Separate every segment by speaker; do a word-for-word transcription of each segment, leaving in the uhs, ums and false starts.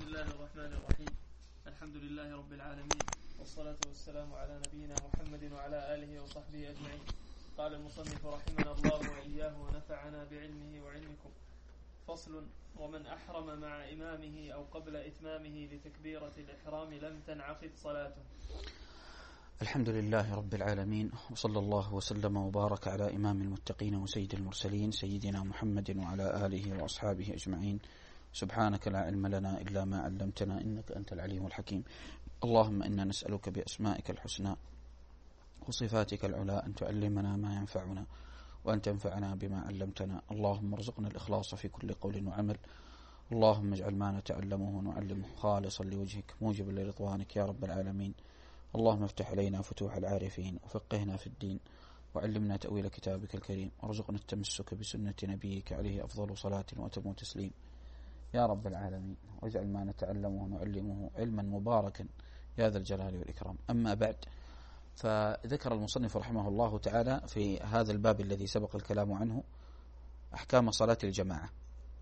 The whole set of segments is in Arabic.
Speaker 1: الله الرحمن الرحيم. الحمد لله رب العالمين، والصلاة والسلام على نبينا محمد وعلى آله وصحبه أجمعين. قال المصنف رحمنا الله وإياه ونفعنا بعلمه وعلمكم. فصل: ومن أحرم مع إمامه أو قبل إتمامه لتكبيرة الإحرام لم تنعقد صلاته.
Speaker 2: الحمد لله رب العالمين، وصلى الله وسلم وبارك على إمام المتقين وسيد المرسلين سيدنا محمد وعلى آله وأصحابه أجمعين. سبحانك لا علم لنا إلا ما علمتنا إنك أنت العليم الحكيم. اللهم إنا نسألك بأسمائك الحسنى وصفاتك العلى أن تعلمنا ما ينفعنا وأن تنفعنا بما علمتنا. اللهم ارزقنا الإخلاص في كل قول وعمل. اللهم اجعل ما نتعلمه ونعلمه خالصا لوجهك موجبا لرضوانك يا رب العالمين. اللهم افتح علينا فتوح العارفين وفقهنا في الدين وعلمنا تأويل كتابك الكريم، وارزقنا التمسك بسنة نبيك عليه أفضل صلاة وأتم تسليم يا رب العالمين. واجعل ما نتعلمه ونعلمه علما مباركا يا ذا الجلال والإكرام. أما بعد، فذكر المصنف رحمه الله تعالى في هذا الباب الذي سبق الكلام عنه أحكام صلاة الجماعة،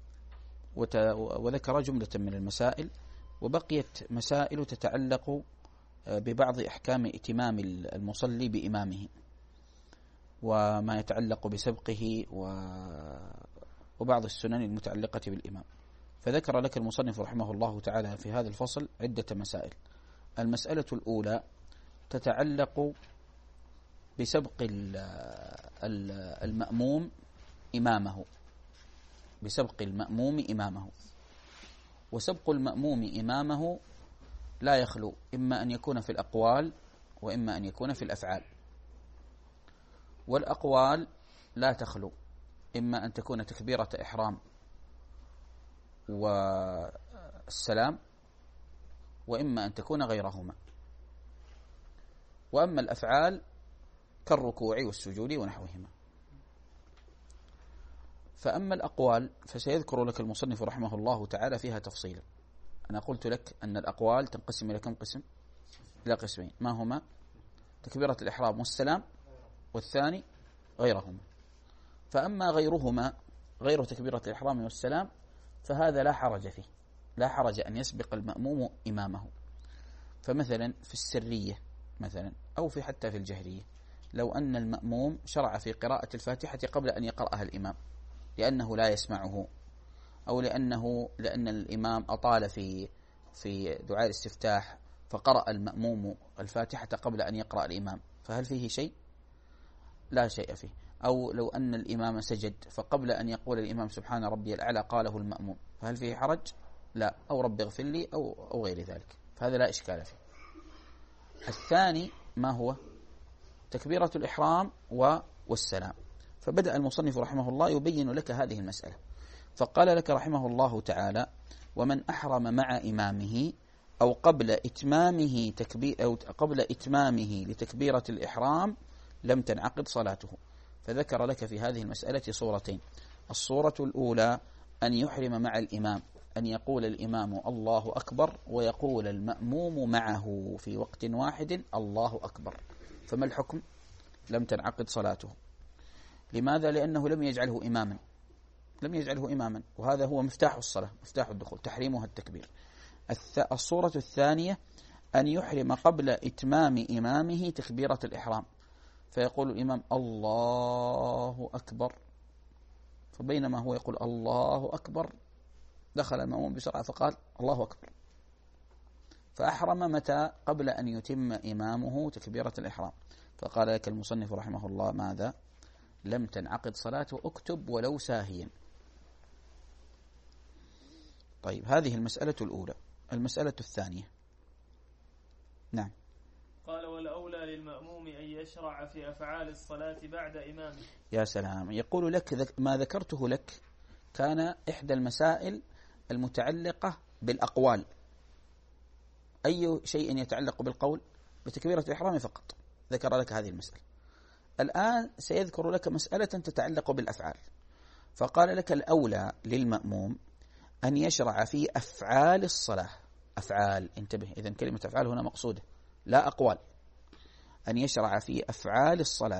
Speaker 2: وذكر جملة من المسائل، وبقيت مسائل تتعلق ببعض أحكام ائتمام المصلي بإمامه وما يتعلق بسبقه وبعض السنن المتعلقة بالإمام. فذكر لك المصنف رحمه الله تعالى في هذا الفصل عدة مسائل. المسألة الأولى تتعلق بسبق المأموم إمامه، بسبق المأموم إمامه. وسبق المأموم إمامه لا يخلو إما أن يكون في الأقوال وإما أن يكون في الأفعال. والأقوال لا تخلو، إما أن تكون تكبيرة إحرام والسلام، وإما أن تكون غيرهما. وأما الأفعال كالركوع والسجود ونحوهما. فأما الأقوال فسيذكر لك المصنف رحمه الله تعالى فيها تفصيلا. أنا قلت لك أن الأقوال تنقسم إلى كم قسم؟ إلى قسمين، ما هما؟ تكبيرة الإحرام والسلام، والثاني غيرهما. فأما غيرهما، غير تكبيرة الإحرام والسلام، فهذا لا حرج فيه، لا حرج أن يسبق المأموم إمامه. فمثلا في السرية مثلا، أو في حتى في الجهرية، لو أن المأموم شرع في قراءة الفاتحة قبل أن يقرأها الإمام لأنه لا يسمعه، أو لأنه لأن الإمام أطال في في دعاء الاستفتاح فقرأ المأموم الفاتحة قبل أن يقرأ الإمام، فهل فيه شيء؟ لا شيء فيه. أو لو أن الإمام سجد فقبل أن يقول الإمام سبحان ربي الأعلى قاله المأموم، فهل فيه حرج؟ لا. أو رب اغفر لي أو, أو غير ذلك، فهذا لا إشكال فيه. الثاني ما هو؟ تكبيرة الإحرام والسلام. فبدأ المصنف رحمه الله يبين لك هذه المسألة، فقال لك رحمه الله تعالى: ومن أحرم مع إمامه أو قبل إتمامه تكبير أو قبل إتمامه لتكبيرة الإحرام لم تنعقد صلاته. فذكر لك في هذه المسألة صورتين. الصورة الأولى أن يحرم مع الإمام، أن يقول الإمام الله أكبر ويقول المأموم معه في وقت واحد الله أكبر، فما الحكم؟ لم تنعقد صلاته. لماذا؟ لأنه لم يجعله إماما، لم يجعله إماما، وهذا هو مفتاح الصلاة، مفتاح الدخول، تحريمها التكبير. الصورة الثانية أن يحرم قبل إتمام إمامه تكبيرة الإحرام، فيقول الإمام الله أكبر، فبينما هو يقول الله أكبر دخل المأموم بسرعة فقال الله أكبر، فأحرم متى؟ قبل أن يتم إمامه تكبيرة الإحرام. فقال لك المصنف رحمه الله: ماذا؟ لم تنعقد صلاته، اكتب ولو ساهيا. طيب، هذه المسألة الأولى. المسألة الثانية، نعم.
Speaker 1: قال: والأولى للمأموم أن يشرع في أفعال الصلاة بعد إمامه.
Speaker 2: يا سلام. يقول لك ما ذكرته لك كان إحدى المسائل المتعلقة بالأقوال. أي شيء يتعلق بالقول؟ بتكبيرة الإحرام فقط. ذكر لك هذه المسألة. الآن سيذكر لك مسألة تتعلق بالأفعال، فقال لك الأولى للمأموم أن يشرع في أفعال الصلاة. أفعال، انتبه، إذن كلمة أفعال هنا مقصودة لا أقوال. أن يشرع في أفعال الصلاة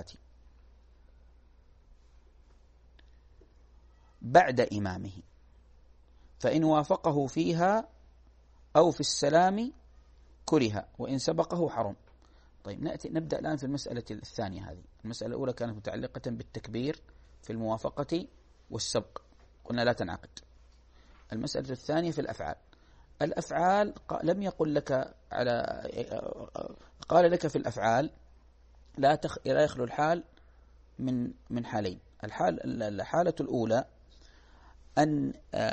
Speaker 2: بعد إمامه، فإن وافقه فيها أو في السلام كره وإن سبقه حرم. طيب نأتي نبدأ الآن في المسألة الثانية. هذه المسألة الأولى كانت متعلقة بالتكبير في الموافقة والسبق، قلنا لا تنعقد. المسألة الثانية في الأفعال. الأفعال لم يقل لك على قال لك في الأفعال لا تخ... لا يخلو الحال من من حالين. الحال الحالة الأولى أن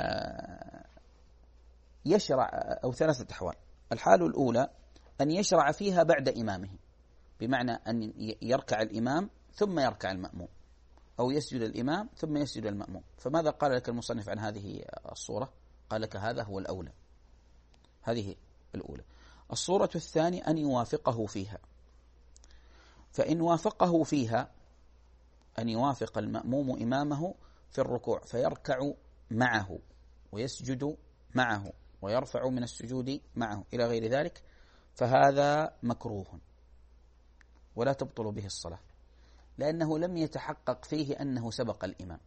Speaker 2: يشرع، أو ثلاثة أحوال. الحالة الأولى أن يشرع فيها بعد إمامه، بمعنى أن يركع الإمام ثم يركع المأموم، أو يسجد الإمام ثم يسجد المأموم. فماذا قال لك المصنف عن هذه الصورة؟ قال لك هذا هو الأولى، هذه الأولى. الصورة الثانية أن يوافقه فيها، فإن وافقه فيها أن يوافق المأموم إمامه في الركوع فيركع معه ويسجد معه ويرفع من السجود معه إلى غير ذلك، فهذا مكروه ولا تبطل به الصلاة، لأنه لم يتحقق فيه أنه سبق الإمام.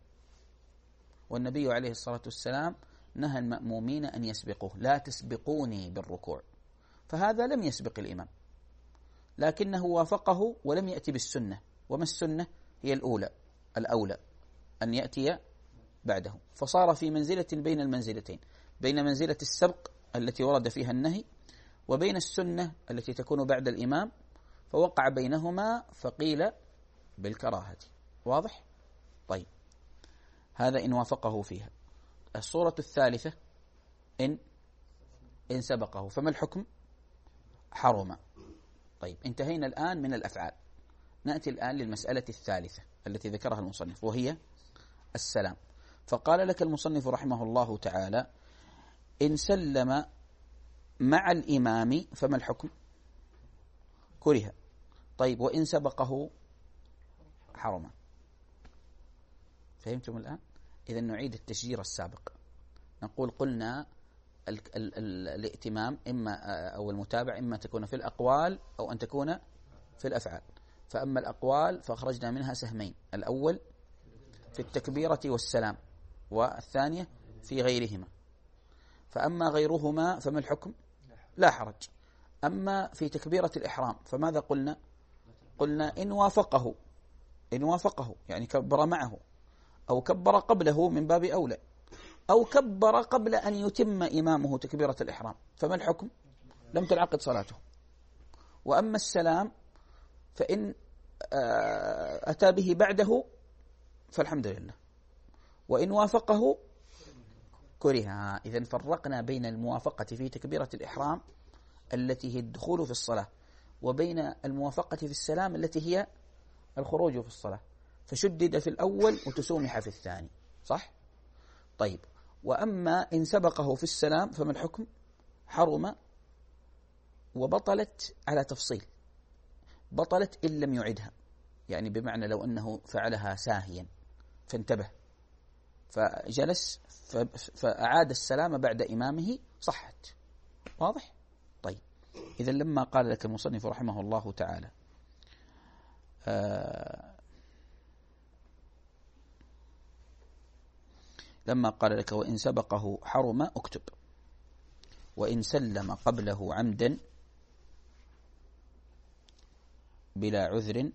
Speaker 2: والنبي عليه الصلاة والسلام نهى المأمومين أن يسبقوه، لا تسبقوني بالركوع، فهذا لم يسبق الإمام، لكنه وافقه ولم يأتي بالسنة. وما السنة؟ هي الأولى الأولى أن يأتي بعده، فصار في منزلة بين المنزلتين، بين منزلة السبق التي ورد فيها النهي وبين السنة التي تكون بعد الإمام، فوقع بينهما فقيل بالكراهة. واضح؟ طيب هذا إن وافقه فيها. الصورة الثالثة إن إن سبقه، فما الحكم؟ حرم. طيب انتهينا الآن من الأفعال، نأتي الآن للمسألة الثالثة التي ذكرها المصنف وهي السلام. فقال لك المصنف رحمه الله تعالى إن سلم مع الإمام فما الحكم؟ كره. طيب وإن سبقه حرم. فهمتم الآن؟ إذا نعيد التشجير السابق. نقول قلنا ال ال ال الائتمام إما أو المتابع إما تكون في الأقوال أو أن تكون في الأفعال. فأما الأقوال فأخرجنا منها سهمين، الأول في التكبيرة والسلام، والثانية في غيرهما. فأما غيرهما فما الحكم؟ لا حرج. أما في تكبيرة الإحرام فماذا قلنا؟ قلنا إن وافقه، إن وافقه يعني كبر معه أو كبر قبله من باب أولى، أو كبر قبل أن يتم إمامه تكبيرة الإحرام، فما الحكم؟ لم تنعقد صلاته. وأما السلام فإن أتى به بعده فالحمد لله، وإن وافقه كره. إذن فرقنا بين الموافقة في تكبيرة الإحرام التي هي الدخول في الصلاة، وبين الموافقة في السلام التي هي الخروج في الصلاة، فشدد في الأول وتسومح في الثاني. صح؟ طيب وأما إن سبقه في السلام فما الحكم؟ حرم، وبطلت على تفصيل، بطلت إن لم يعدها، يعني بمعنى لو أنه فعلها ساهيا فانتبه فجلس فأعاد السلام بعد إمامه صحت. واضح؟ طيب إذا لما قال لك المصنف رحمه الله تعالى آه لما قال لك وإن سبقه حرم اكتب وإن سلم قبله عمدا بلا عذر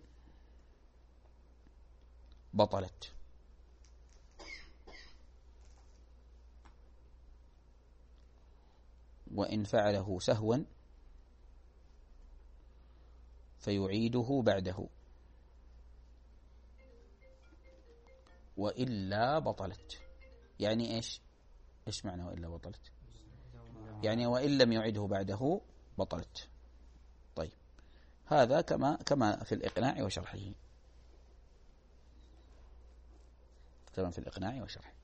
Speaker 2: بطلت. وإن فعله سهوا فيعيده بعده وإلا بطلت. يعني إيش إيش معنى وإلا بطلت؟ يعني وإن لم يعيده بعده بطلت. طيب هذا كما كما في الإقناع وشرحه، كما في الإقناع وشرحه.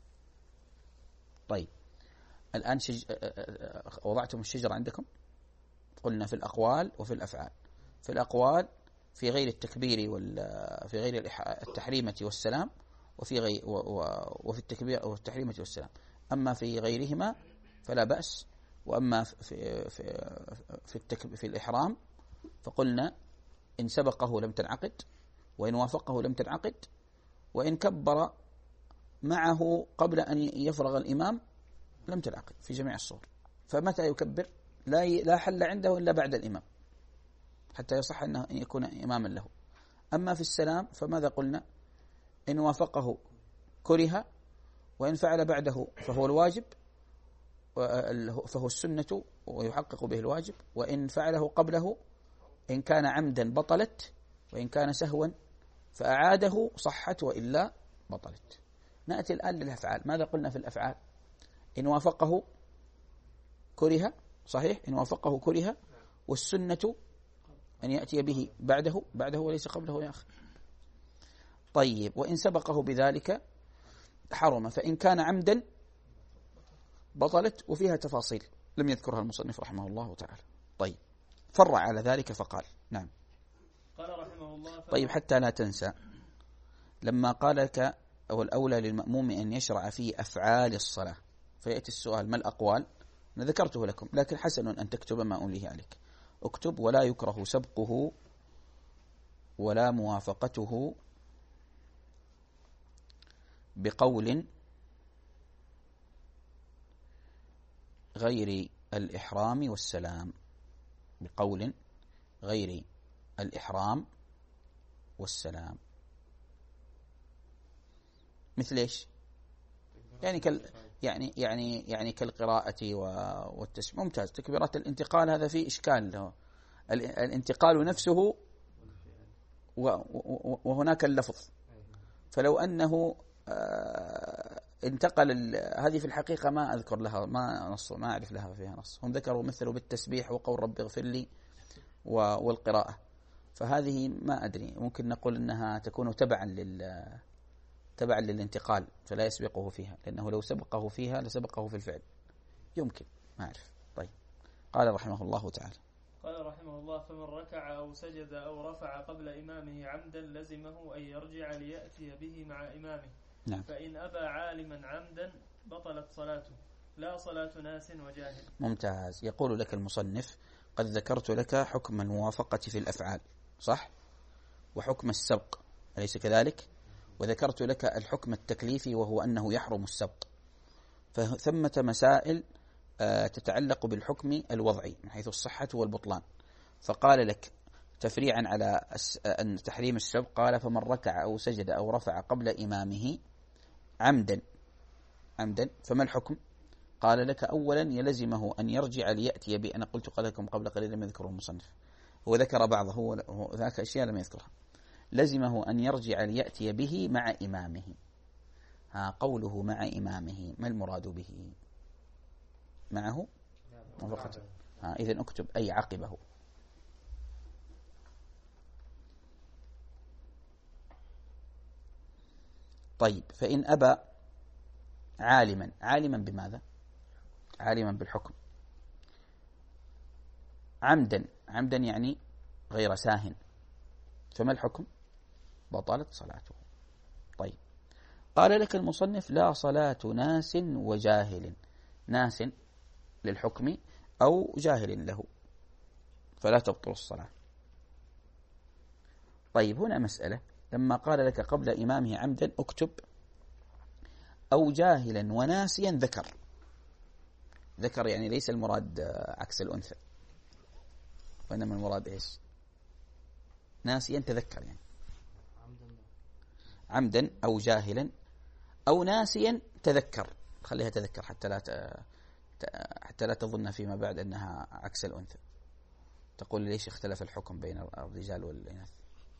Speaker 2: طيب الآن شج... وضعتم الشجرة عندكم، قلنا في الأقوال وفي الأفعال. في الأقوال في غير التكبير وال في غير التحريمة والسلام، وفي غير و... و... وفي التكبير والتحريمة والسلام. أما في غيرهما فلا بأس. وأما في في في, التك... في الإحرام فقلنا إن سبقه لم تنعقد، وإن وافقه لم تنعقد، وإن كبر معه قبل أن يفرغ الإمام لم تنعقد في جميع الصور. فمتى يكبر؟ لا لا حل عنده إلا بعد الإمام حتى يصح أن يكون إماما له. أما في السلام فماذا قلنا؟ إن وافقه كره، وإن فعل بعده فهو الواجب فهو السنة ويحقق به الواجب، وإن فعله قبله إن كان عمدا بطلت، وإن كان سهوا فأعاده صحت وإلا بطلت. نأتي الآن للأفعال. ماذا قلنا في الأفعال؟ إن وافقه كره، صحيح، إن وافقه كره، والسنة أن يأتي به بعده بعده وليس قبله يا أخي. طيب، وإن سبقه بذلك حرم، فإن كان عمدا بطلت، وفيها تفاصيل لم يذكرها المصنف رحمه الله تعالى. طيب، فرع على ذلك فقال نعم.
Speaker 1: قال رحمه الله
Speaker 2: طيب، حتى لا تنسى لما قال لك أو الأولى للمأموم أن يشرع في أفعال الصلاة، فيأتي السؤال ما الأقوال؟ أنا ذكرته لكم، لكن حسن أن تكتب ما أمليه عليك. اكتب: ولا يكره سبقه ولا موافقته بقول غير الإحرام والسلام. بقول غير الإحرام والسلام مثل إيش؟ يعني كال يعني يعني يعني كالقراءة والتسبيح. ممتاز. تكبيرات الانتقال هذا فيه إشكال له. الانتقال نفسه وهناك اللفظ، فلو أنه انتقل، هذه في الحقيقة ما أذكر لها، ما نص، ما أعرف لها فيها نص. هم ذكروا مثله بالتسبيح وقول رب اغفر لي والقراءة، فهذه ما أدري، ممكن نقول أنها تكون تبعا لل تبعا للانتقال، فلا يسبقه فيها، لأنه لو سبقه فيها لسبقه في الفعل، يمكن، ما أعرف. طيب، قال رحمه الله تعالى.
Speaker 1: قال رحمه الله: فمن ركع أو سجد أو رفع قبل إمامه عمدا لزمه أن يرجع ليأتي به مع إمامه.
Speaker 2: نعم.
Speaker 1: فإن أبى عالما عمدا بطلت صلاته، لا صلاة ناس وجاهل.
Speaker 2: ممتاز. يقول لك المصنف: قد ذكرت لك حكم الموافقة في الأفعال، صح؟ وحكم السبق، أليس كذلك؟ وذكرت لك الحكم التكليفي وهو أنه يحرم السبق. فثمة مسائل تتعلق بالحكم الوضعي من حيث الصحة والبطلان. فقال لك تفريعا على أن تحريم السبق، قال: فمن ركع أو سجد أو رفع قبل إمامه عمدا عمدا فما الحكم؟ قال لك: أولا يلزمه أن يرجع ليأتي به. أنا قلت قال لكم قبل قليل لم يذكره المصنف، هو ذكر بعضه، هو ذاك أشياء لم يذكرها. لزمه أن يرجع ليأتي به مع إمامه. ها، قوله مع إمامه ما المراد به؟ معه موافقة. ها، إذن اكتب أي عقبه. طيب، فإن أبى عالما، عالما بماذا؟ عالما بالحكم. عمدا، عمدا يعني غير ساهن، فما الحكم؟ بطلت صلاته. طيب، قال لك المصنف: لا صلاة ناس وجاهل. ناس للحكم أو جاهل له، فلا تبطل الصلاة. طيب، هنا مسألة. لما قال لك قبل إمامه عمدا، اكتب أو جاهلا وناسيا ذكر. ذكر يعني ليس المراد عكس الأنثى، وإنما المراد إيش؟ ناسيا تذكر، يعني عمدا أو جاهلا أو ناسيا تذكر. خليها تذكر حتى لا حتى لا تظن فيما بعد أنها عكس الأنثى، تقول ليش اختلف الحكم بين الرجال والإناث.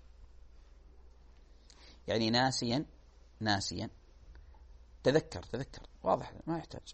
Speaker 2: يعني ناسيا ناسيا تذكر تذكر واضح، ما يحتاج.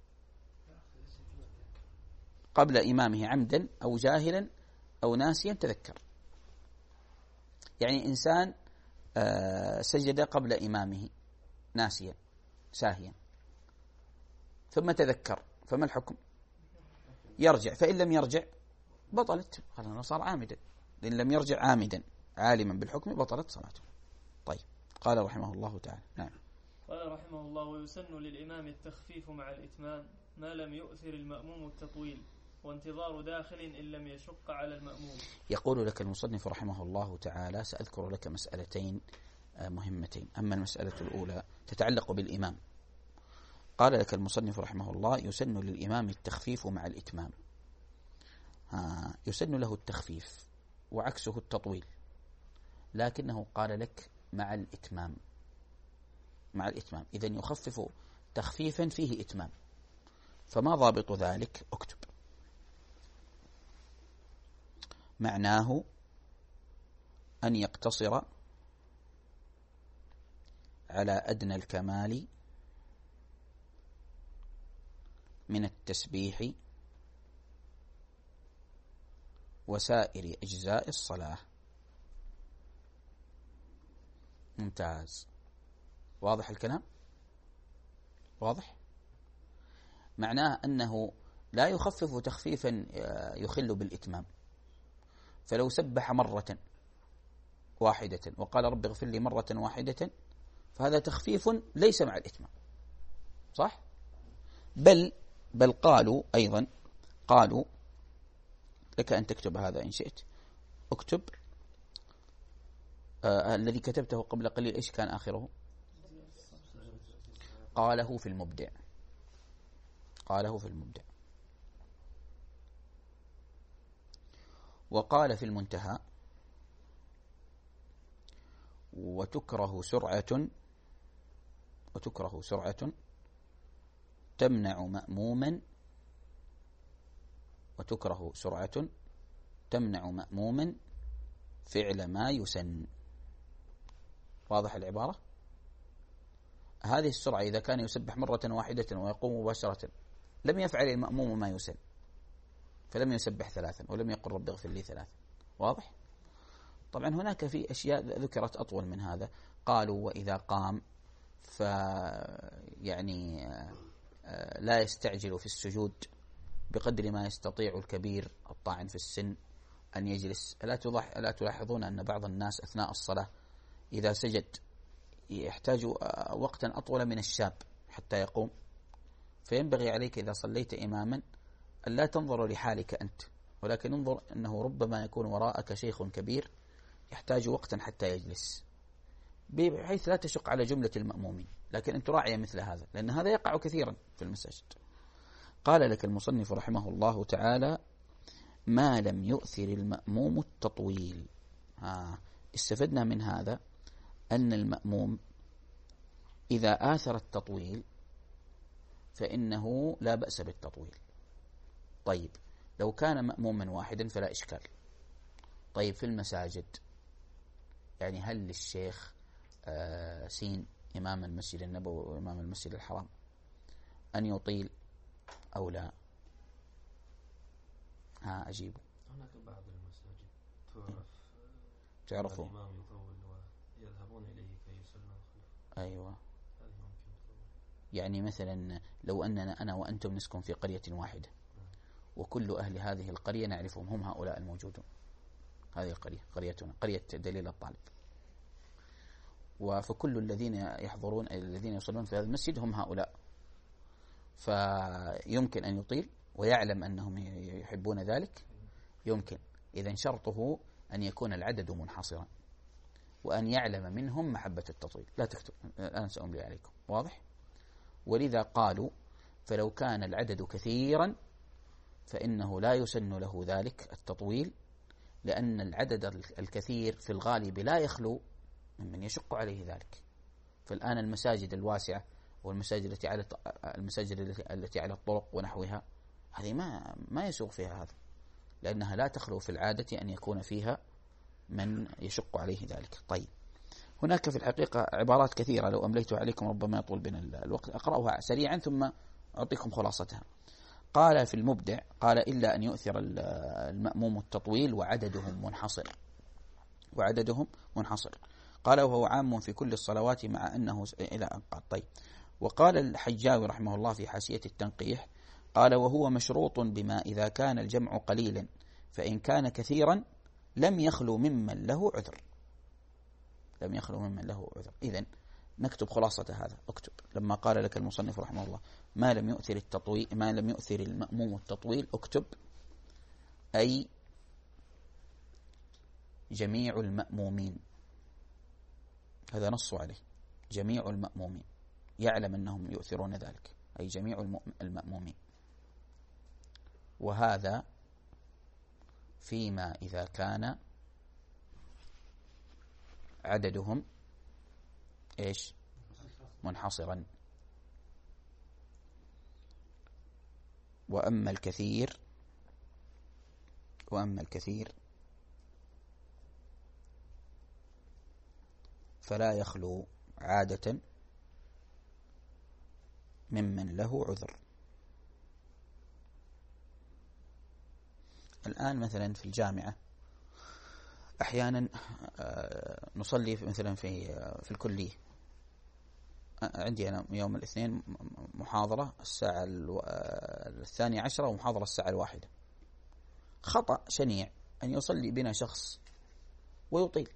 Speaker 2: قبل إمامه عمدا أو جاهلا أو ناسيا تذكر. يعني إنسان سجد قبل إمامه ناسيا ساهيا ثم تذكر، فما الحكم؟ يرجع. فإن لم يرجع بطلت، قال صار عامدا. إن لم يرجع عامدا عالما بالحكم بطلت صلاته. طيب، قال رحمه الله تعالى. نعم.
Speaker 1: قال رحمه الله: ويسن للإمام التخفيف مع الإتمام ما لم يؤثر المأموم التطويل، وانتظار داخل إن لم يشق على المأموم.
Speaker 2: يقول لك المصنف رحمه الله تعالى: سأذكر لك مسألتين مهمتين. أما المسألة الأولى تتعلق بالإمام. قال لك المصنف رحمه الله يسن للإمام التخفيف مع الإتمام. ها يسن له التخفيف وعكسه التطويل، لكنه قال لك مع الإتمام، مع الإتمام، إذن يخفف تخفيفا فيه إتمام. فما ضابط ذلك؟ اكتب. معناه أن يقتصر على أدنى الكمال من التسبيح وسائر أجزاء الصلاة. ممتاز. واضح الكلام؟ واضح؟ معناه أنه لا يخفف تخفيفا يخل بالإتمام، فلو سبح مرة واحدة وقال رب اغفر لي مرة واحدة فهذا تخفيف ليس مع الإتمام، صح؟ بل بل قالوا أيضا، قالوا لك أن تكتب هذا إن شئت، اكتب آه الذي كتبته قبل قليل إيش كان آخره؟ قاله في المبدع، قاله في المبدع. وقال في المنتهى وتكره سرعة وتكره سرعة تمنع مأموما وتكره سرعة تمنع مأموما فعل ما يسن. واضح العبارة؟ هذه السرعة إذا كان يسبح مرة واحدة ويقوم مباشرة لم يفعل المأموم ما يسن، فلم يسبح ثلاثا ولم يقل رب اغفر لي ثلاثا. واضح؟ طبعا هناك في أشياء ذكرت أطول من هذا. قالوا وإذا قام ف يعني لا يستعجل في السجود بقدر ما يستطيع الكبير الطاعن في السن أن يجلس. ألا تلاحظون أن بعض الناس أثناء الصلاة إذا سجد يحتاج وقتا أطول من الشاب حتى يقوم؟ فينبغي عليك إذا صليت إماما أن لا تنظر لحالك أنت، ولكن انظر أنه ربما يكون وراءك شيخ كبير يحتاج وقتا حتى يجلس، بحيث لا تشق على جملة المأمومين، لكن أن تراعي مثل هذا، لأن هذا يقع كثيرا في المساجد. قال لك المصنف رحمه الله تعالى ما لم يؤثر المأموم التطويل. آه. استفدنا من هذا أن المأموم إذا آثر التطويل فإنه لا بأس بالتطويل. طيب لو كان مأموما واحدا فلا إشكال. طيب في المساجد يعني هل للشيخ آه سين إمام المسجد النبوي وإمام المسجد الحرام أن يطيل أو لا؟ ها أجيبوا.
Speaker 3: هناك بعض المساجد تعرف
Speaker 2: تعرفوا
Speaker 3: الإمام يطول ويذهبون إليه كي يصلون خلفه.
Speaker 2: أيوة.
Speaker 3: هذه ممكن تطول.
Speaker 2: يعني مثلا لو أننا أنا وأنتم نسكن في قرية واحدة وكل أهل هذه القرية نعرفهم، هم هؤلاء الموجودون، هذه القرية قريتنا قرية دليل الطالب، وفكل الذين يحضرون الذين يصلون في هذا المسجد هم هؤلاء، فيمكن أن يطيل ويعلم أنهم يحبون ذلك، يمكن. إذن شرطه أن يكون العدد منحصرا وأن يعلم منهم محبة التطويل. لا تكتب الآن سأملي عليكم. واضح؟ ولذا قالوا فلو كان العدد كثيرا فإنه لا يسن له ذلك التطويل، لأن العدد الكثير في الغالب لا يخلو ممن يشق عليه ذلك. فالآن المساجد الواسعة والمساجد التي على المساجد التي على الطرق ونحوها هذه ما ما يسوغ فيها هذا، لأنها لا تخلو في العادة أن يكون فيها من يشق عليه ذلك. طيب هناك في الحقيقة عبارات كثيرة لو أمليت عليكم ربما يطول بنا الوقت، أقرأها سريعا ثم أعطيكم خلاصتها. قال في المبدع قال إلا أن يؤثر المأموم التطويل وعددهم منحصر، وعددهم منحصر. قال وهو عام في كل الصلوات مع أنه إلى أن قال. طيب وقال الحجاوي رحمه الله في حاشية التنقيح قال وهو مشروط بما إذا كان الجمع قليلا، فإن كان كثيرا لم يخلو ممن له عذر، لم يخلو ممن له عذر. إذن نكتب خلاصة هذا. اكتب لما قال لك المصنف رحمه الله ما لم يؤثر التطويل ما لم يؤثر المأموم التطويل، اكتب أي جميع المأمومين. هذا نص عليه، جميع المأمومين يعلم أنهم يؤثرون ذلك، أي جميع المأمومين. وهذا فيما إذا كان عددهم إيش منحصرا. وأما الكثير وأما الكثير فلا يخلو عادة ممن له عذر. الآن مثلا في الجامعة أحيانا نصلي مثلا في في الكلية. عندي أنا يوم الاثنين محاضرة الساعة الثانية عشرة ومحاضرة الساعة الواحدة. خطأ شنيع أن يصلي بنا شخص ويطيل،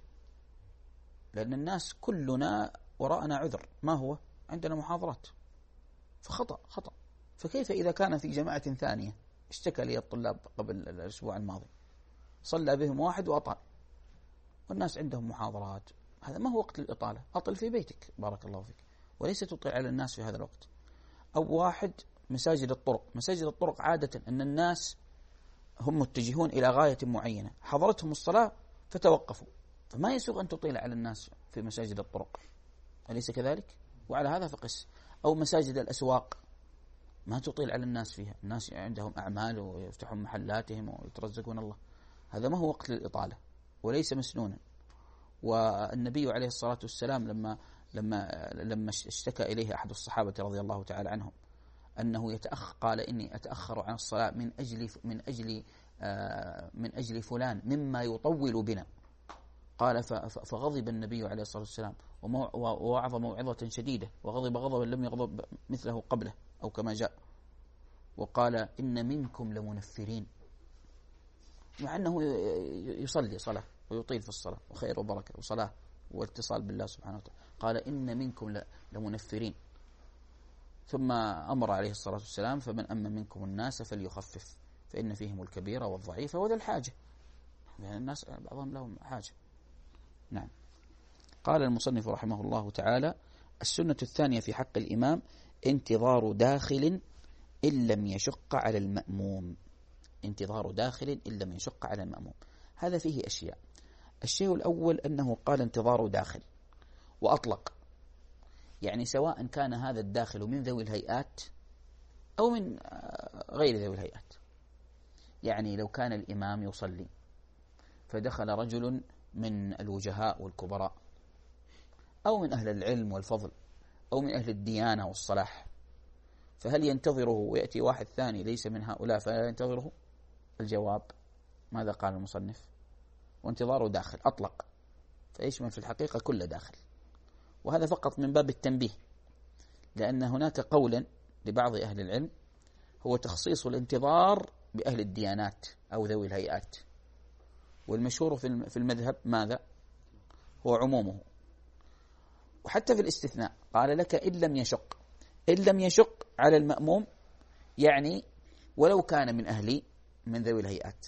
Speaker 2: لأن الناس كلنا وراءنا عذر، ما هو عندنا محاضرات، فخطأ خطأ. فكيف إذا كان في جماعة ثانية؟ اشتكى لي الطلاب قبل الأسبوع الماضي، صلى بهم واحد وأطال والناس عندهم محاضرات. هذا ما هو وقت الإطالة، أطل في بيتك بارك الله فيك، وليس تطيل على الناس في هذا الوقت. أو واحد مساجد الطرق، مساجد الطرق عادة أن الناس هم متجهون إلى غاية معينة، حضرتهم الصلاة فتوقفوا، فما يسوغ أن تطيل على الناس في مساجد الطرق، أليس كذلك؟ وعلى هذا فقس. أو مساجد الأسواق ما تطيل على الناس فيها، الناس عندهم أعمال ويفتحون محلاتهم ويترزقون الله، هذا ما هو وقت للإطالة وليس مسنونا. والنبي عليه الصلاة والسلام لما لما لما اشتكى إليه أحد الصحابة رضي الله تعالى عنهم أنه يتأخر، قال إني أتأخر عن الصلاة من أجل من أجل آه من أجل فلان مما يطول بنا. قال فغضب النبي عليه الصلاة والسلام ووعظ موعظة شديدة، وغضب غضبا لم يغضب مثله قبله أو كما جاء، وقال إن منكم لمنفرين، مع أنه يصلي صلاة ويطيل في الصلاة وخير وبركة وصلاة واتصال بالله سبحانه وتعالى. قال إن منكم لمنفرين، ثم أمر عليه الصلاة والسلام فمن أما منكم الناس فليخفف فإن فيهم الكبير والضعيف وذا الحاجة، يعني الناس بعضهم لهم حاجة. نعم. قال المصنف رحمه الله تعالى: السنة الثانية في حق الإمام انتظار داخل إن لم يشق على المأموم. انتظار داخل إن لم يشق على المأموم، هذا فيه أشياء. الشيء الأول أنه قال انتظار داخل وأطلق، يعني سواء كان هذا الداخل من ذوي الهيئات أو من غير ذوي الهيئات. يعني لو كان الإمام يصلي فدخل رجل من الوجهاء والكبراء أو من أهل العلم والفضل أو من أهل الديانة والصلاح، فهل ينتظره ويأتي واحد ثاني ليس من هؤلاء فلا ينتظره؟ الجواب ماذا قال المصنف؟ وانتظاره داخل أطلق، فيشمل في الحقيقة كل داخل. وهذا فقط من باب التنبيه، لأن هناك قولا لبعض أهل العلم هو تخصيص الانتظار بأهل الديانات أو ذوي الهيئات، والمشهور في المذهب ماذا؟ هو عمومه. وحتى في الاستثناء قال لك إن لم يشق، إن لم يشق على المأموم، يعني ولو كان من أهل من ذوي الهيئات.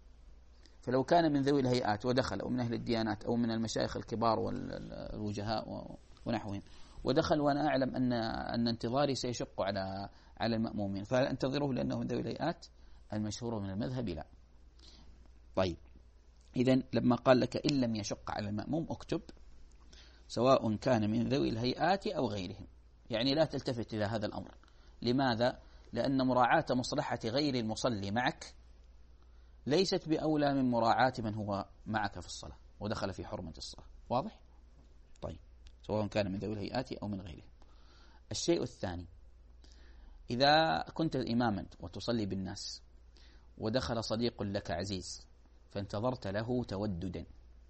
Speaker 2: فلو كان من ذوي الهيئات ودخل، أو من أهل الديانات أو من المشايخ الكبار والوجهاء ونحوهم، ودخل وأنا أعلم أن أن انتظاري سيشق على على المأمومين، فهل أنتظره لأنه من ذوي الهيئات؟ المشهور من المذهب لا. طيب، إذن لما قال لك إن لم يشق على المأموم اكتب سواء كان من ذوي الهيئات أو غيرهم، يعني لا تلتفت إلى هذا الأمر. لماذا؟ لأن مراعاة مصلحة غير المصلي معك ليست بأولى من مراعاة من هو معك في الصلاة ودخل في حرمة الصلاة. واضح؟ طيب، سواء كان من ذوي الهيئات أو من غيرهم. الشيء الثاني، إذا كنت إماما وتصلي بالناس ودخل صديق لك عزيز فانتظرت له توددا،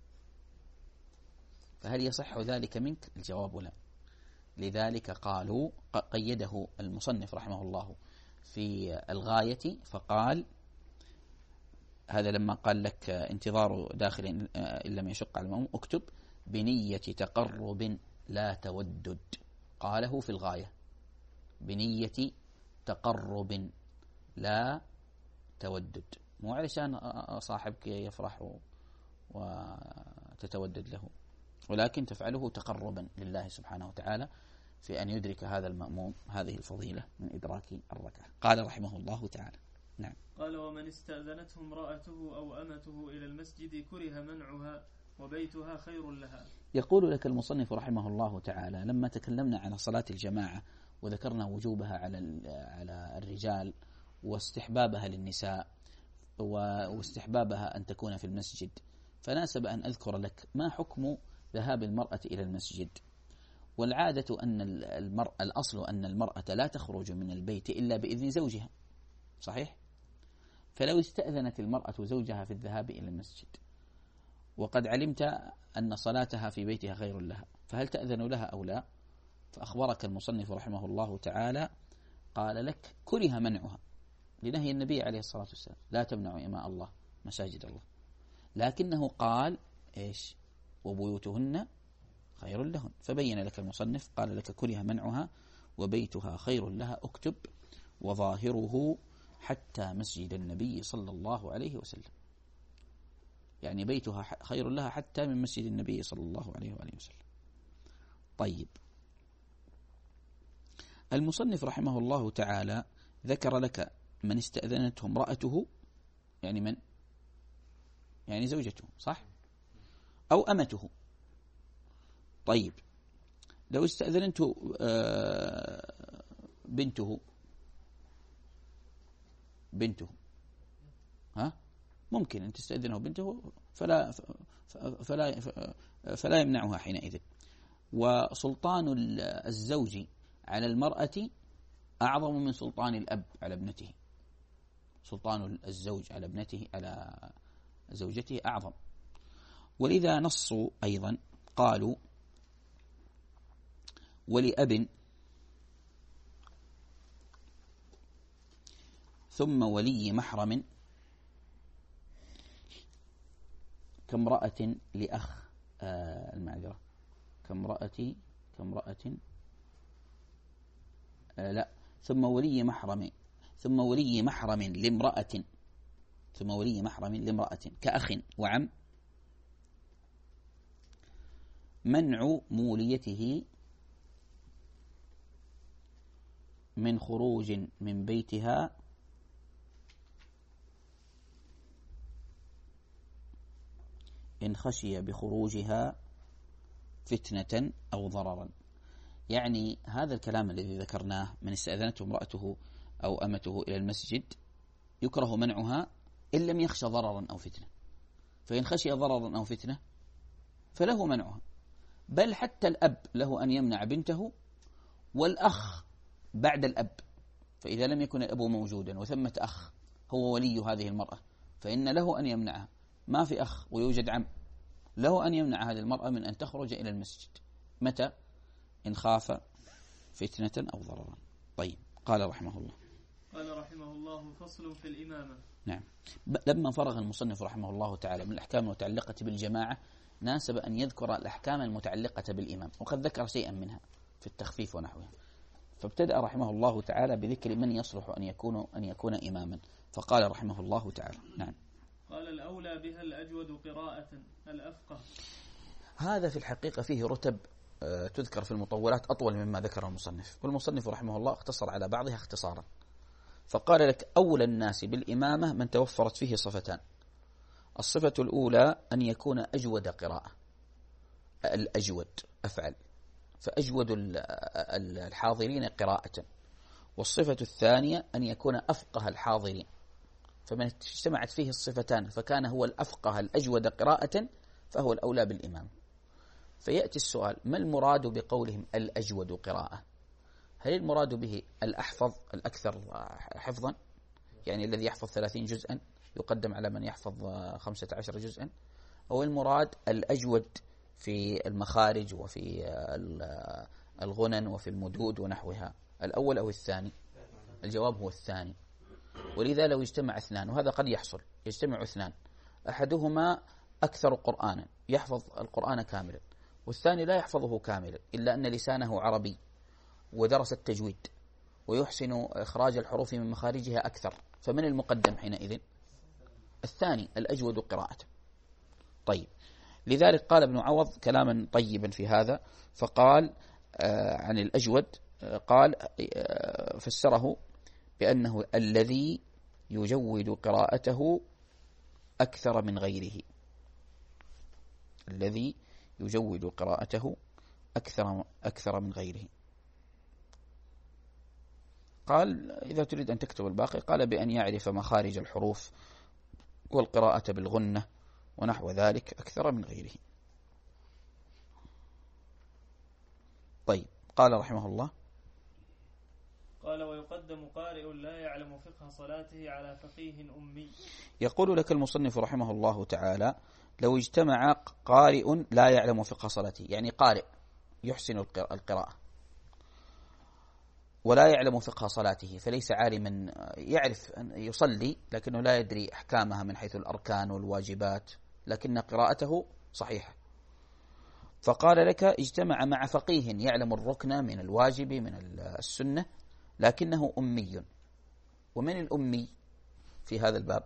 Speaker 2: فهل يصح ذلك منك؟ الجواب لا. لذلك قالوا قيده المصنف رحمه الله في الغاية فقال هذا لما قال لك انتظار داخل إن لم يشق على المأموم اكتب بنية تقرب لا تودد. قاله في الغاية بنية تقرب لا تودد، مو علشان صاحبك يفرح وتتودد له، ولكن تفعله تقربا لله سبحانه وتعالى في أن يدرك هذا المأموم هذه الفضيلة من إدراك الركعة. قال رحمه الله تعالى. نعم.
Speaker 1: قال ومن استأذنته امرأته أو أمته إلى المسجد كره منعها وبيتها خير لها.
Speaker 2: يقول لك المصنف رحمه الله تعالى لما تكلمنا عن صلاة الجماعة وذكرنا وجوبها على على الرجال واستحبابها للنساء واستحبابها أن تكون في المسجد، فناسب أن أذكر لك ما حكم ذهاب المرأة إلى المسجد. والعادة أن المرأة الأصل أن المرأة لا تخرج من البيت إلا بإذن زوجها، صحيح؟ فلو استأذنت المرأة زوجها في الذهاب إلى المسجد وقد علمت أن صلاتها في بيتها خير لها، فهل تأذن لها أو لا؟ فأخبرك المصنف رحمه الله تعالى قال لك كره منعها لنهي النبي عليه الصلاة والسلام لا تمنعوا إماء الله مساجد الله، لكنه قال إيش؟ وبيوتهن خير لهن، فبين لك المصنف قال لك كره منعها وبيتها خير لها، اكتب وظاهره حتى مسجد النبي صلى الله عليه وسلم، يعني بيتها خير لها حتى من مسجد النبي صلى الله عليه وآله وسلم. طيب، المصنف رحمه الله تعالى ذكر لك من استأذنته امرأته، يعني من؟ يعني زوجته، صح؟ أو أمته. طيب، لو استأذنته بنته بنته ها ممكن أن تستأذنه بنته فلا فلا فلا يمنعها حينئذ. وسلطان الزوج على المرأة أعظم من سلطان الأب على ابنته. سلطان الزوج على ابنته على زوجته أعظم، ولذا نصوا أيضا قالوا ولأب ثم ولي محرم كامرأة لأخ آه المعذرة كامرأة كامرأة آه لا ثم ولي محرم ثم ولي محرم لامرأة ثم ولي محرم لامرأة كأخ وعم منع موليته من خروج من بيتها إن خشي بخروجها فتنة أو ضررا. يعني هذا الكلام الذي ذكرناه من استأذنته امرأته أو أمته إلى المسجد يكره منعها إن لم يخشى ضررا أو فتنة، فإن خشي ضررا أو فتنة فله منعها، بل حتى الأب له أن يمنع بنته والأخ بعد الأب، فإذا لم يكن الأب موجودا وثمة أخ هو ولي هذه المرأة فإن له أن يمنعها. ما في أخ ويوجد عم، له أن يمنع هذه المرأة من أن تخرج إلى المسجد. متى؟ إن خاف فتنة أو ضررا. طيب، قال رحمه الله
Speaker 1: قال رحمه الله فصل في الإمامة.
Speaker 2: نعم. لما فرغ المصنف رحمه الله تعالى من الأحكام المتعلقة بالجماعة ناسب أن يذكر الأحكام المتعلقة بالإمام، وقد ذكر شيئا منها في التخفيف ونحوها، فابتدأ رحمه الله تعالى بذكر من يصلح أن يكون أن يكون إماما، فقال رحمه الله تعالى. نعم.
Speaker 1: قال الأولى بها الأجود قراءة الأفقه.
Speaker 2: هذا في الحقيقة فيه رتب تذكر في المطولات أطول مما ذكر المصنف، والمصنف رحمه الله اختصر على بعضها اختصارا، فقال لك أولى الناس بالإمامة من توفرت فيه صفتان. الصفة الأولى أن يكون أجود قراءة، الأجود أفعل، فأجود الحاضرين قراءة. والصفة الثانية أن يكون أفقه الحاضرين، فمن اجتمعت فيه الصفتان فكان هو الأفقه الأجود قراءة فهو الأولى بالإمام. فيأتي السؤال: ما المراد بقولهم الأجود قراءة؟ هل المراد به الأحفظ الأكثر حفظا، يعني الذي يحفظ ثلاثين جزءا يقدم على من يحفظ خمسة عشر جزءا، أو المراد الأجود في المخارج وفي الغنن وفي المدود ونحوها، الأول أو الثاني؟ الجواب هو الثاني. ولذا لو اجتمع اثنان، وهذا قد يحصل، يجتمع اثنان أحدهما أكثر قرآنا يحفظ القرآن كاملا، والثاني لا يحفظه كاملا إلا أن لسانه عربي ودرس التجويد ويحسن إخراج الحروف من مخارجها أكثر، فمن المقدم حينئذ؟ الثاني الأجود قراءة. طيب، لذلك قال ابن عوض كلاما طيبا في هذا، فقال: عن الأجود قال فسره بأنه الذي يجود قراءته أكثر من غيره، الذي يجود قراءته أكثر أكثر من غيره. قال إذا تريد أن تكتب الباقي قال بأن يعرف مخارج الحروف والقراءة بالغنة ونحو ذلك أكثر من غيره. طيب قال رحمه الله
Speaker 1: قال ويقدم قارئ لا يعلم فقه صلاته على فقيه أمي.
Speaker 2: يقول لك المصنف رحمه الله تعالى لو اجتمع قارئ لا يعلم فقه صلاته، يعني قارئ يحسن القراءة ولا يعلم فقه صلاته، فليس عالما، يعرف أن يصلي لكنه لا يدري أحكامها من حيث الأركان والواجبات، لكن قراءته صحيحة. فقال لك اجتمع مع فقيه يعلم الركن من الواجب من السنة لكنه أمي. ومن الأمي في هذا الباب؟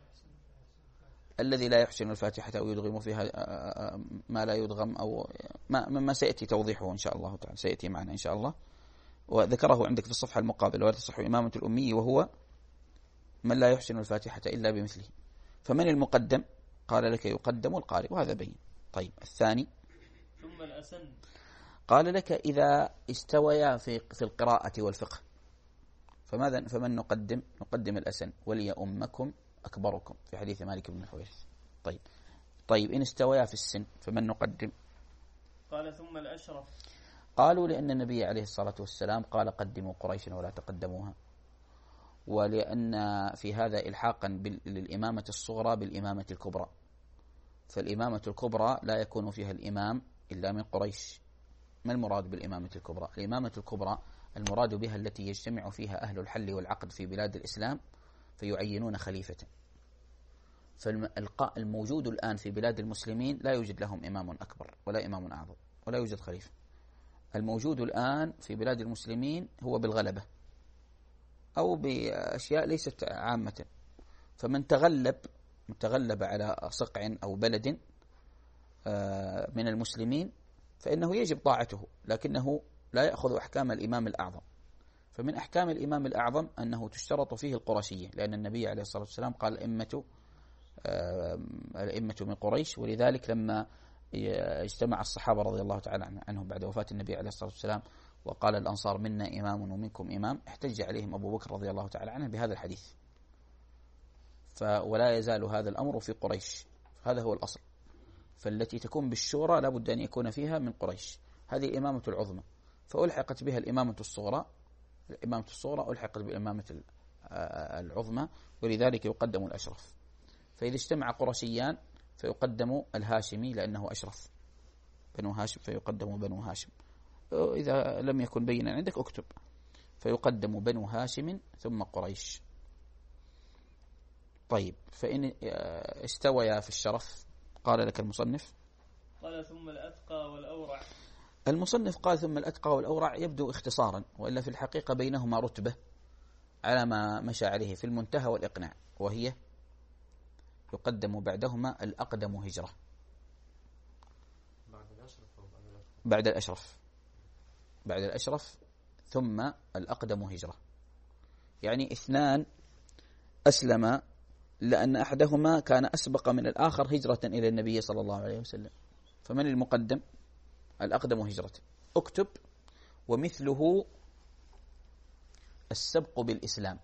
Speaker 2: الذي لا يحسن الفاتحة أو يدغم فيها ما لا يدغم أو ما مما سيأتي توضيحه إن شاء الله تعالى، سيأتي معنا إن شاء الله، وذكره عندك في الصفحة المقابلة ولا تصح إمامة الأمي وهو من لا يحسن الفاتحة إلا بمثله. فمن المقدم؟ قال لك يقدم القارئ وهذا بين. طيب الثاني
Speaker 1: ثم الأسن.
Speaker 2: قال لك إذا استويا في في القراءة والفقه فماذا فمن نقدم؟ نقدم الأسن ولي أمكم أكبركم في حديث مالك بن الحويرث. طيب طيب إن استويا في السن فمن نقدم؟
Speaker 1: قال ثم الأشرف.
Speaker 2: قالوا لأن النبي عليه الصلاة والسلام قال قدموا قريشا ولا تقدموها، ولأن في هذا إلحاقا للإمامة الصغرى بالإمامة الكبرى، فالإمامة الكبرى لا يكون فيها الإمام إلا من قريش. ما المراد بالإمامة الكبرى؟ الإمامة الكبرى المراد بها التي يجتمع فيها أهل الحل والعقد في بلاد الإسلام فيعينون خليفة. فالموجود الآن في بلاد المسلمين لا يوجد لهم إمام أكبر ولا إمام أعظم ولا يوجد خليفة. الموجود الآن في بلاد المسلمين هو بالغلبة أو بأشياء ليست عامة. فمن تغلب تغلب على صقع أو بلد من المسلمين فإنه يجب طاعته، لكنه لا يأخذ أحكام الإمام الأعظم. فمن أحكام الإمام الأعظم أنه تشترط فيه القرشية، لأن النبي عليه الصلاة والسلام قال الأئمة الأئمة من قريش. ولذلك لما اجتمع الصحابة رضي الله تعالى عنهم بعد وفاة النبي عليه الصلاة والسلام وقال الأنصار منا إمام ومنكم إمام، احتج عليهم أبو بكر رضي الله تعالى عنه بهذا الحديث. ولا يزال هذا الأمر في قريش، هذا هو الأصل. فالتي تكون بالشورى لابد أن يكون فيها من قريش، هذه الإمامة العظمى. فألحقت بها الإمامة الصغرى، الإمامة الصغرى ألحقت بالإمامة العظمى، ولذلك يقدم الأشرف. فإذا اجتمع قرشيان فيقدم الهاشمي لأنه أشرف، بنو هاشم فيقدم بنو هاشم. إذا لم يكن بينا عندك اكتب فيقدم بنو هاشم ثم قريش. طيب فإن استويا في الشرف قال لك المصنف
Speaker 1: قال ثم الأتقى والأورع.
Speaker 2: المصنف قال ثم الأتقى والأورع يبدو اختصارا، وإلا في الحقيقة بينهما رتبة على ما مشى عليه في المنتهى والإقناع، وهي يقدم بعدهما الأقدم هجرة
Speaker 3: بعد الأشرف أو بعد الأشرف؟
Speaker 2: بعد الأشرف بعد الأشرف ثم الأقدم هجرة. يعني اثنان أسلم لأن أحدهما كان أسبق من الآخر هجرة إلى النبي صلى الله عليه وسلم. فمن المقدم؟ الأقدم هجرة. اكتب ومثله السبق بالإسلام.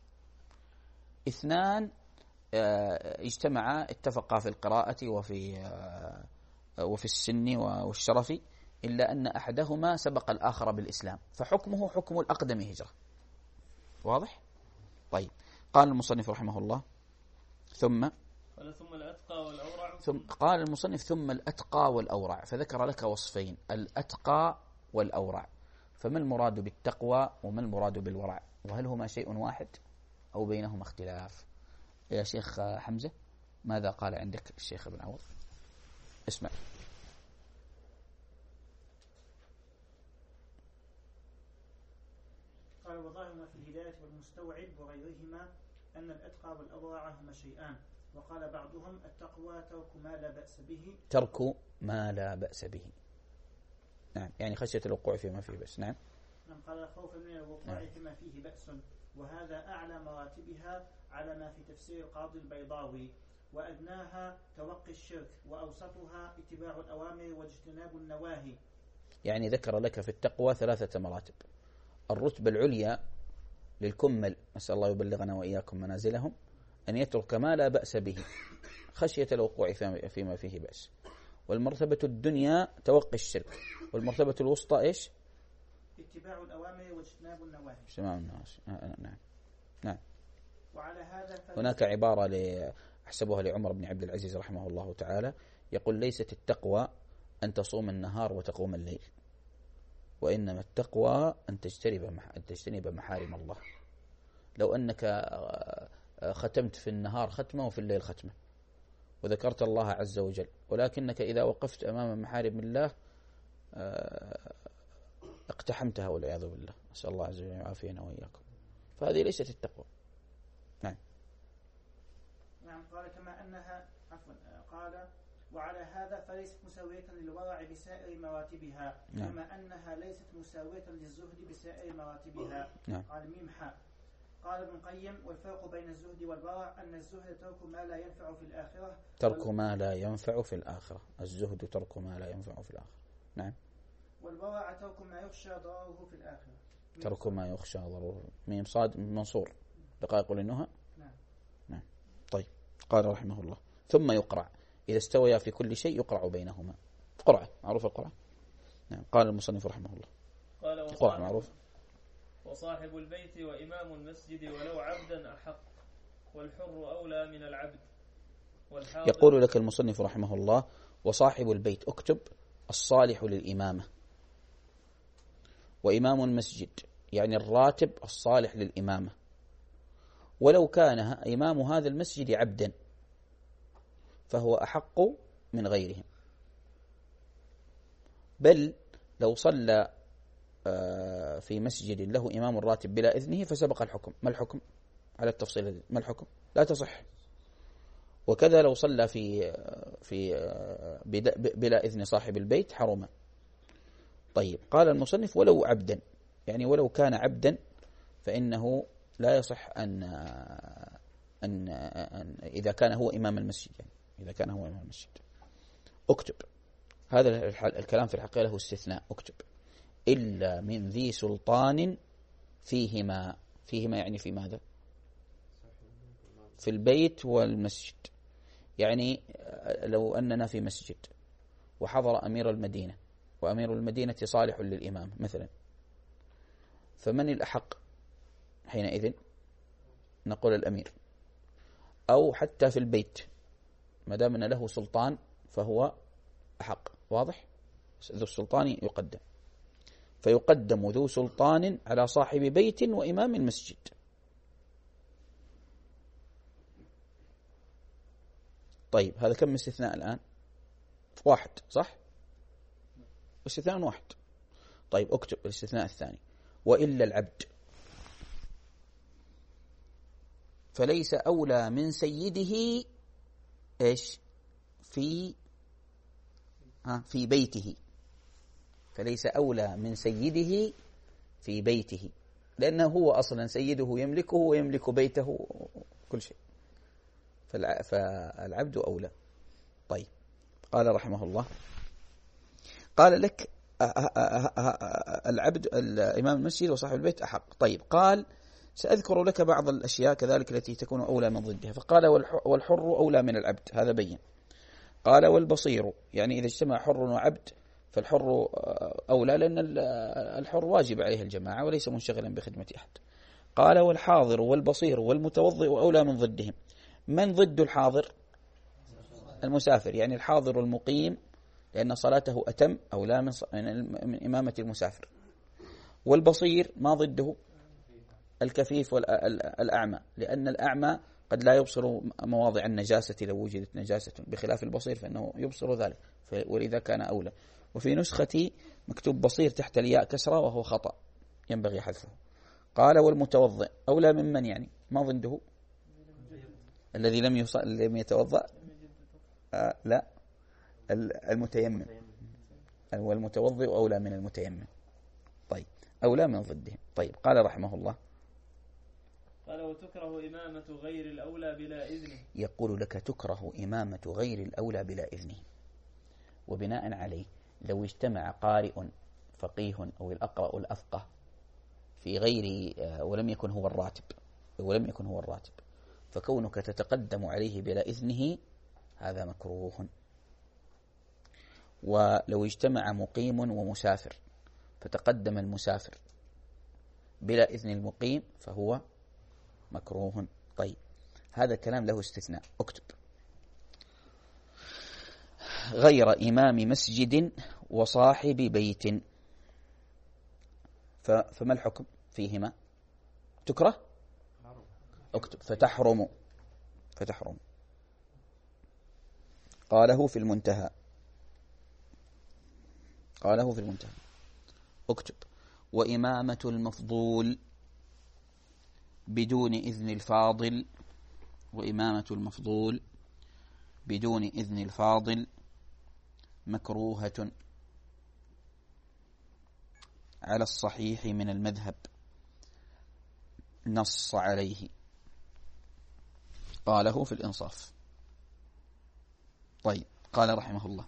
Speaker 2: اثنان اجتمعا اتفقا في القراءة وفي وفي السن والشرف، إلا أن أحدهما سبق الآخر بالإسلام، فحكمه حكم الأقدم هجرة. واضح؟ طيب قال المصنف رحمه الله ثم
Speaker 1: قال ثم الأتقى والأورع.
Speaker 2: ثم قال المصنف ثم الأتقى والأورع، فذكر لك وصفين، الأتقى والأورع. فما المراد بالتقوى وما المراد بالورع؟ وهل هما شيء واحد أو بينهما اختلاف؟ يا شيخ حمزة ماذا قال عندك الشيخ ابن عوض؟ اسمع.
Speaker 4: قال وظاهر ما في الهداية والمستوعب وغيرهما أن الأتقى والأورع هما شيئان. وقال بعضهم التقوى ترك ما لا بأس به
Speaker 2: ترك ما لا بأس به نعم، يعني خشية الوقوع فيما فيه بأس. نعم.
Speaker 4: نعم، قال خوفا من الوقوع فيما فيه بأس، وهذا أعلى مراتبها على ما في تفسير القاضي البيضاوي، وأدناها توقي الشرك، وأوسطها اتباع الأوامر واجتناب النواهي.
Speaker 2: يعني ذكر لك في التقوى ثلاثة مراتب. الرتبة العليا للكمل، نسأل الله يبلغنا وإياكم منازلهم، أن يترك ما لا بأس به خشية الوقوع فيما فيه بأس. والمرتبة الدنيا توقي الشرك. والمرتبة الوسطى إيش؟
Speaker 4: اتباع الأوامر واجتناب النواهي.
Speaker 2: اجتناب النواهي. نعم نعم.
Speaker 4: وعلى هذا
Speaker 2: هناك عبارة أحسبها لعمر بن عبد العزيز رحمه الله تعالى، يقول: ليست التقوى أن تصوم النهار وتقوم الليل، وإنما التقوى أن تجتنب أن تجتنب محارم الله. لو أنك ختمت في النهار ختمة وفي الليل ختمة وذكرت الله عز وجل، ولكنك إذا وقفت أمام محارم الله اقتحمتها والعياذ بالله، نسأل الله عز وجل يعافينا وإياكم. فهذه ليست التقوى. نعم.
Speaker 4: نعم. قال كما أنها عفوا قال وعلى هذا فليست مساوية للورع بسائر مراتبها. نعم. كما أنها ليست مساوية للزهد بسائر مراتبها.
Speaker 2: نعم.
Speaker 4: قال ميمحا. قال ابن القيم: والفرق بين الزهد والورع أن الزهد ترك ما لا ينفع في الآخرة.
Speaker 2: ترك ما لا ينفع في الآخرة. الزهد ترك ما لا ينفع في الآخرة. نعم.
Speaker 4: والورع ترك ما يخشى ضرره في الآخرة.
Speaker 2: ترك ما يخشى ضرره. ميم صاد منصور دقائق للنهى.
Speaker 4: نعم.
Speaker 2: نعم. طيب. قال رحمه الله: ثم يقرع إذا استويا في كل شيء يقرع بينهما. قرعة معروف القرعة. نعم. قال المصنف رحمه الله:
Speaker 1: قال
Speaker 2: قرعة معروف.
Speaker 1: وصاحب البيت وإمام المسجد ولو عبدا أحق، والحر أولى من العبد.
Speaker 2: يقول لك المصنف رحمه الله: وصاحب البيت، اكتب الصالح للإمامة، وإمام المسجد يعني الراتب الصالح للإمامة، ولو كان إمام هذا المسجد عبدا فهو أحق من غيرهم. بل لو صلى في مسجد له إمام راتب بلا إذنه فسبق الحكم. ما الحكم؟ على التفصيل. ما الحكم؟ لا تصح. وكذا لو صلى في في بلا إذن صاحب البيت حرم. طيب. قال المصنف: ولو عبدا، يعني ولو كان عبدا فإنه لا يصح أن أن, أن إذا كان هو إمام المسجد، يعني إذا كان هو إمام المسجد. اكتب هذا الكلام في الحقيقة له استثناء. اكتب: إلا من ذي سلطان فيهما. فيهما يعني في ماذا؟ في البيت والمسجد. يعني لو أننا في مسجد وحضر أمير المدينة، وأمير المدينة صالح للإمام مثلا، فمن الأحق حينئذ؟ نقول الأمير. أو حتى في البيت ما دام أن له سلطان فهو أحق. واضح؟ ذو السلطان يقدم، فيقدم ذو سلطان على صاحب بيت وإمام المسجد. طيب. هذا كم استثناء الآن؟ واحد، صح؟ استثناء واحد. طيب. اكتب الاستثناء الثاني: وإلا العبد فليس أولى من سيده إيش؟ في ها في بيته. فليس أولى من سيده في بيته، لأنه هو أصلا سيده يملكه ويملك بيته كل شيء، فالعبد أولى. طيب. قال رحمه الله: قال لك العبد الإمام المسجد وصاحب البيت أحق. طيب. قال: سأذكر لك بعض الأشياء كذلك التي تكون أولى من ضدها. فقال: والحر أولى من العبد. هذا بين. قال: والبصير، يعني إذا اجتمع حر وعبد فالحر أولى، لأن الحر واجب عليه الجماعة وليس منشغلا بخدمة أحد. قال: والحاضر والبصير والمتوضئ أولى من ضدهم. من ضد الحاضر؟ المسافر، يعني الحاضر المقيم لأن صلاته أتم أولى من إمامة المسافر. والبصير ما ضده؟ الكفيف والأعمى، لأن الأعمى قد لا يبصر مواضع النجاسة لو وجدت نجاسة، بخلاف البصير فإنه يبصر ذلك، ولذا كان أولى. وفي نسختي مكتوب بصير تحت الياء كسرة وهو خطأ ينبغي حذفه. قال: والمتوضئ أولى ممن، يعني ما ضده؟ الذي لم يصل لم يتوضأ. آه لا، المتيمم. والمتوضئ أولى من المتيمم. طيب أولى من ضده. طيب قال رحمه الله
Speaker 1: قال وتكره إمامة غير الأولى بلا إذنه.
Speaker 2: يقول لك تكره إمامة غير الأولى بلا إذنه، وبناء عليه لو اجتمع قارئ فقيه أو الأقرأ الأفقه في غير ولم يكن هو الراتب ولم يكن هو الراتب فكونك تتقدم عليه بلا إذنه هذا مكروه. ولو اجتمع مقيم ومسافر فتقدم المسافر بلا إذن المقيم فهو مكروه. طيب هذا الكلام له استثناء، اكتب غير إمام مسجد وصاحب بيت. فما الحكم فيهما؟ تكره؟ اكتب فتحرم فتحرم قاله في المنتهى قاله في المنتهى اكتب وإمامة المفضول بدون إذن الفاضل وإمامة المفضول بدون إذن الفاضل مكروهة على الصحيح من المذهب نص عليه. قاله في الإنصاف. طيب قال رحمه الله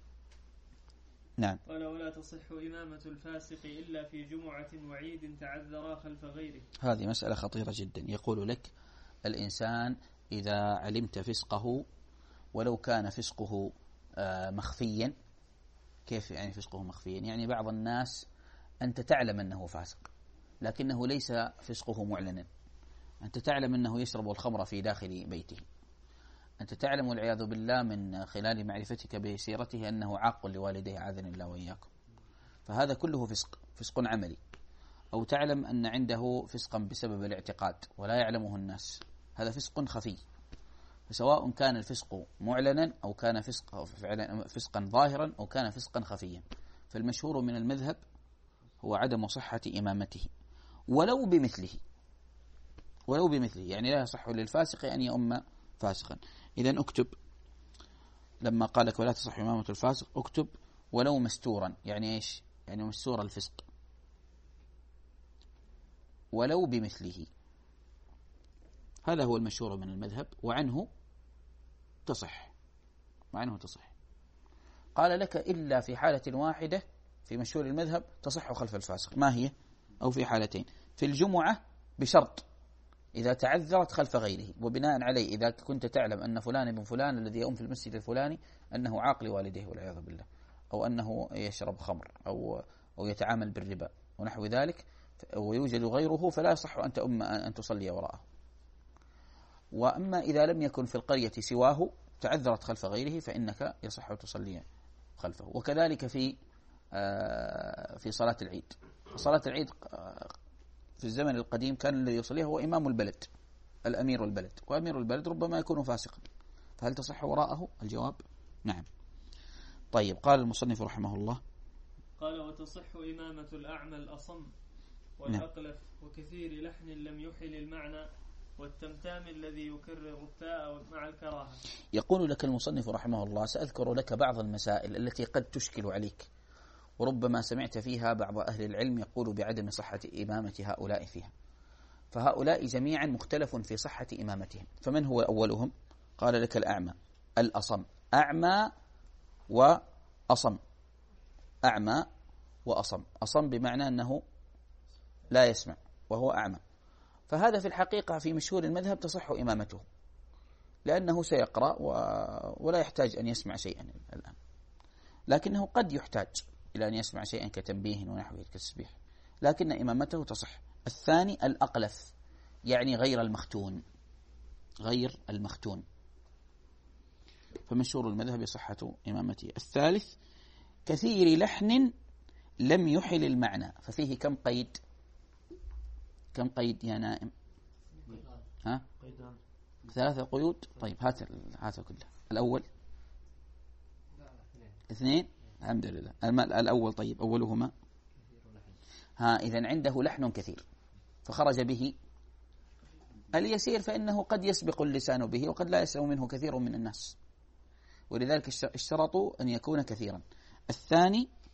Speaker 2: نعم
Speaker 1: قال ولا تصح إمامة الفاسق إلا في جمعة وعيد تعذرا خلف غيره.
Speaker 2: هذه مسألة خطيرة جدا. يقول لك الإنسان إذا علمت فسقه ولو كان فسقه مخفيا. كيف يعني فسقه مخفيا؟ يعني بعض الناس أنت تعلم أنه فاسق لكنه ليس فسقه معلنا. أنت تعلم أنه يشرب الخمر في داخل بيته، أنت تعلم والعياذ بالله من خلال معرفتك بسيرته أنه عاق لوالديه عاذنا الله وإياكم، فهذا كله فسق فسق عملي. أو تعلم أن عنده فسقا بسبب الاعتقاد ولا يعلمه الناس، هذا فسق خفي. فسواء كان الفسق معلنا أو كان فسق فسقا ظاهرا أو كان فسقا خفيا، فالمشهور من المذهب هو عدم صحة إمامته ولو بمثله ولو بمثله يعني لا يصح للفاسق أن يؤم فاسقا. إذن اكتب لما قالك ولا تصح إمامة الفاسق اكتب ولو مستورا. يعني إيش؟ يعني مستور الفسق ولو بمثله. هذا هو المشهور من المذهب وعنه تصح وعنه تصح. قال لك إلا في حالة واحدة في مشهور المذهب تصح خلف الفاسق. ما هي؟ أو في حالتين. في الجمعة بشرط إذا تعذرت خلف غيره، وبناء عليه إذا كنت تعلم أن فلان ابن فلان الذي يؤم في المسجد الفلاني أنه عاق لوالديه والعياذ بالله، أو أنه يشرب خمر أو أو يتعامل بالربا ونحو ذلك، ويوجد غيره فلا يصح أن تؤم أن تصلي وراءه. وأما إذا لم يكن في القرية سواه تعذرت خلف غيره فإنك يصح تصلي خلفه. وكذلك في في صلاة العيد. صلاة العيد في الزمن القديم كان الذي يصليها هو إمام البلد، الأمير البلد، وأمير البلد ربما يكون فاسقا، فهل تصح وراءه؟ الجواب نعم. طيب قال المصنف رحمه الله
Speaker 1: قال وتصح إمامة الأعمى الأصم والأقلف وكثير لحن لم يحل المعنى والتمتام الذي يكرر التاء مع الكراهة.
Speaker 2: يقول لك المصنف رحمه الله سأذكر لك بعض المسائل التي قد تشكل عليك وربما سمعت فيها بعض أهل العلم يقول بعدم صحة إمامة هؤلاء فيها. فهؤلاء جميعا مختلف في صحة إمامتهم. فمن هو أولهم؟ قال لك الأعمى الأصم. أعمى وأصم. أعمى وأصم. أصم بمعنى أنه لا يسمع وهو أعمى. فهذا في الحقيقة في مشهور المذهب تصح إمامته لأنه سيقرأ ولا يحتاج أن يسمع شيئا الآن، لكنه قد يحتاج إلى أن يسمع شيئا كتنبيه ونحوه كالتسبيح، لكن إمامته تصح. الثاني الأقلف يعني غير المختون غير المختون فمشهور المذهب صحة إمامته. الثالث كثير لحن لم يحل المعنى. ففيه كم قيد؟ كم قيد يا نائم؟ ها؟ ثلاثة قيود. طيب هات هات كلها. الأول اثنين. الحمد لله. الأول طيب أولهما ها إذن عنده لحن كثير فخرج به اليسير فإنه قد يسبق اللسان به وقد لا يسمع منه كثير من الناس، ولذلك اشترطوا أن يكون كثيرا. الثاني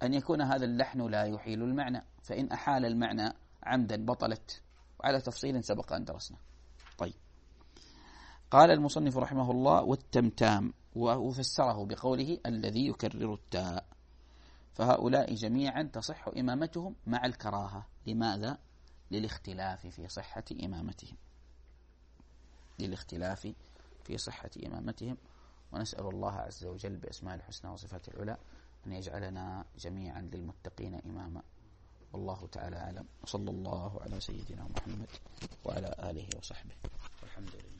Speaker 2: أن يكون هذا اللحن لا يحيل المعنى، فإن أحال المعنى عمدا بطلت، وعلى تفصيل سبق أن درسنا. طيب، قال المصنف رحمه الله: والتمتام، وفسره بقوله الذي يكرر التاء، فهؤلاء جميعا تصح إمامتهم مع الكراهة. لماذا؟ للاختلاف في صحة إمامتهم، للاختلاف في صحة إمامتهم. ونسأل الله عز وجل بأسماء الحسنى وصفات العلى أن يجعلنا جميعا للمتقين إماما. والله تعالى أعلم، وصلى الله على سيدنا محمد وعلى آله وصحبه، والحمد لله.